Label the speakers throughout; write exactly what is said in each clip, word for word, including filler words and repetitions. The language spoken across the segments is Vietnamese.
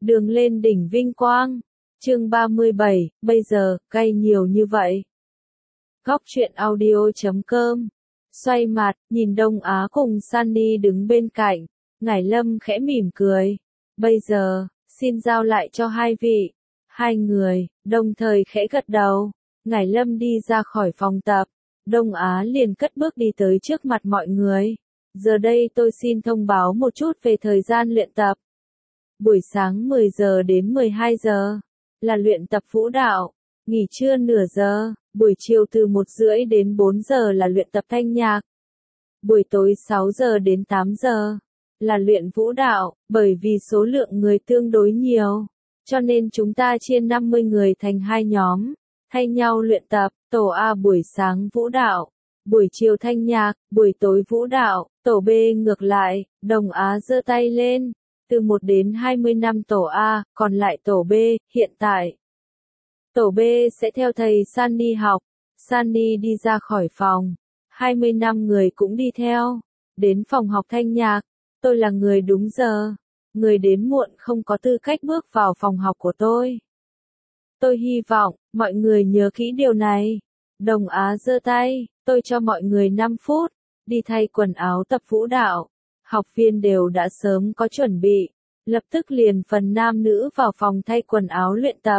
Speaker 1: Đường lên đỉnh vinh quang. Chương ba mươi bảy, bây giờ, cay nhiều như vậy. Góc truyện audio chấm com. Xoay mặt, nhìn Đông Á cùng Sunny đứng bên cạnh. Ngải Lâm khẽ mỉm cười. Bây giờ, xin giao lại cho hai vị. Hai người, đồng thời khẽ gật đầu. Ngải Lâm đi ra khỏi phòng tập. Đông Á liền cất bước đi tới trước mặt mọi người. Giờ đây tôi xin thông báo một chút về thời gian luyện tập. Buổi sáng mười giờ đến mười hai giờ là luyện tập vũ đạo, nghỉ trưa nửa giờ, buổi chiều từ một rưỡi đến bốn giờ là luyện tập thanh nhạc. Buổi tối sáu giờ đến tám giờ là luyện vũ đạo, bởi vì số lượng người tương đối nhiều, cho nên chúng ta chia năm mươi người thành hai nhóm, thay nhau luyện tập. Tổ A buổi sáng vũ đạo, buổi chiều thanh nhạc, buổi tối vũ đạo. Tổ B ngược lại. Đồng Á giơ tay lên. Từ một đến hai mươi năm tổ A, còn lại tổ B. Hiện tại, tổ B sẽ theo thầy Sunny học. Sunny đi ra khỏi phòng. hai mươi năm người cũng đi theo. Đến phòng học thanh nhạc. Tôi là người đúng giờ. Người đến muộn không có tư cách bước vào phòng học của tôi. Tôi hy vọng, mọi người nhớ kỹ điều này. Đồng Á giơ tay. Tôi cho mọi người năm phút. Đi thay quần áo tập vũ đạo. Học viên đều đã sớm có chuẩn bị. Lập tức liền phần nam nữ vào phòng thay quần áo luyện tập.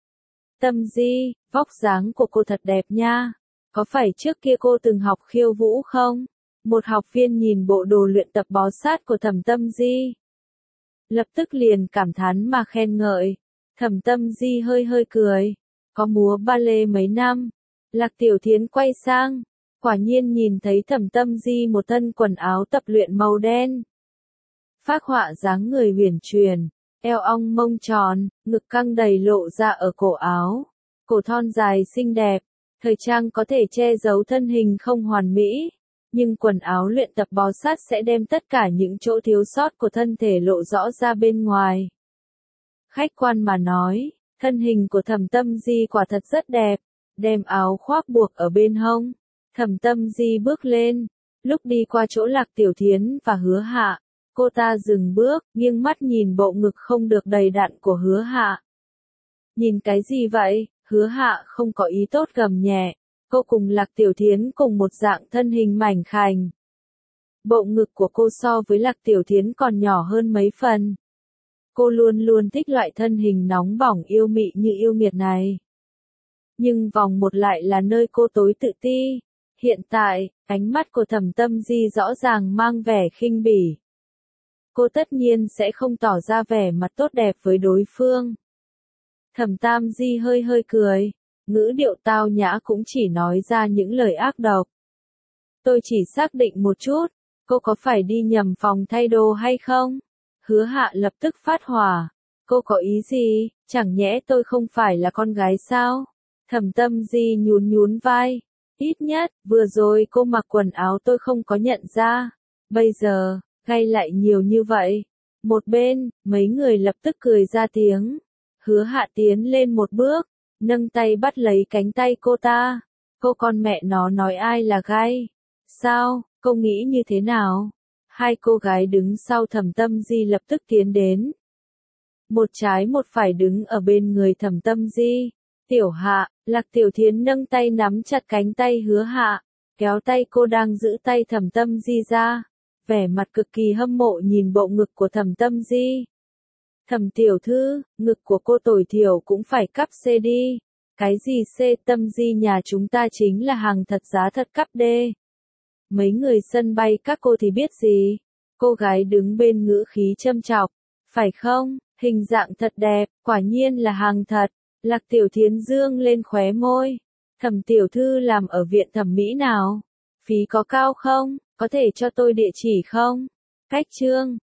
Speaker 1: Tâm Di, vóc dáng của cô thật đẹp nha. Có phải trước kia cô từng học khiêu vũ không? Một học viên nhìn bộ đồ luyện tập bó sát của Thẩm Tâm Di. Lập tức liền cảm thán mà khen ngợi. Thẩm Tâm Di hơi hơi cười. Có múa ballet mấy năm. Lạc Tiểu Thiến quay sang. Quả nhiên nhìn thấy Thẩm Tâm Di một thân quần áo tập luyện màu đen. Phác họa dáng người huyền truyền, eo ong mông tròn, ngực căng đầy lộ ra ở cổ áo, cổ thon dài xinh đẹp. Thời trang có thể che giấu thân hình không hoàn mỹ, nhưng quần áo luyện tập bó sát sẽ đem tất cả những chỗ thiếu sót của thân thể lộ rõ ra bên ngoài. Khách quan mà nói, thân hình của Thẩm Tâm Di quả thật rất đẹp, đem áo khoác buộc ở bên hông. Thẩm Tâm Di bước lên, lúc đi qua chỗ Lạc Tiểu Thiến và Hứa Hạ, cô ta dừng bước, nghiêng mắt nhìn bộ ngực không được đầy đặn của Hứa Hạ. Nhìn cái gì vậy? Hứa Hạ không có ý tốt gầm nhẹ, cô cùng Lạc Tiểu Thiến cùng một dạng thân hình mảnh khảnh. Bộ ngực của cô so với Lạc Tiểu Thiến còn nhỏ hơn mấy phần. Cô luôn luôn thích loại thân hình nóng bỏng yêu mị như yêu nghiệt này. Nhưng vòng một lại là nơi cô tối tự ti. Hiện tại, ánh mắt của Thẩm Tâm Di rõ ràng mang vẻ khinh bỉ. Cô tất nhiên sẽ không tỏ ra vẻ mặt tốt đẹp với đối phương. Thẩm Tam Di hơi hơi cười, ngữ điệu tao nhã cũng chỉ nói ra những lời ác độc. Tôi chỉ xác định một chút, cô có phải đi nhầm phòng thay đồ hay không? Hứa Hạ lập tức phát hỏa. Cô có ý gì? Chẳng nhẽ tôi không phải là con gái sao? Thẩm Tâm Di nhún nhún vai. Ít nhất, vừa rồi cô mặc quần áo tôi không có nhận ra. Bây giờ, gay lại nhiều như vậy. Một bên, mấy người lập tức cười ra tiếng. Hứa Hạ tiến lên một bước, nâng tay bắt lấy cánh tay cô ta. Cô con mẹ nó nói ai là gay? Sao, cô nghĩ như thế nào? Hai cô gái đứng sau Thẩm Tâm Di lập tức tiến đến. Một trái một phải đứng ở bên người Thẩm Tâm Di. Tiểu Hạ, Lạc Tiểu Thiến nâng tay nắm chặt cánh tay Hứa Hạ, kéo tay cô đang giữ tay Thẩm Tâm Di ra, vẻ mặt cực kỳ hâm mộ nhìn bộ ngực của Thẩm Tâm Di. Thẩm tiểu thư, ngực của cô tối thiểu cũng phải cấp C đi. Cái gì C? Tâm Di nhà chúng ta chính là hàng thật giá thật cấp D. Mấy người sân bay các cô thì biết gì? Cô gái đứng bên ngữ khí châm chọc. Phải không? Hình dạng thật đẹp, quả nhiên là hàng thật. Lạc Tiểu Thiến dương lên khóe môi. Thẩm tiểu thư làm ở viện thẩm mỹ nào? Phí có cao không? Có thể cho tôi địa chỉ không? Cách chương.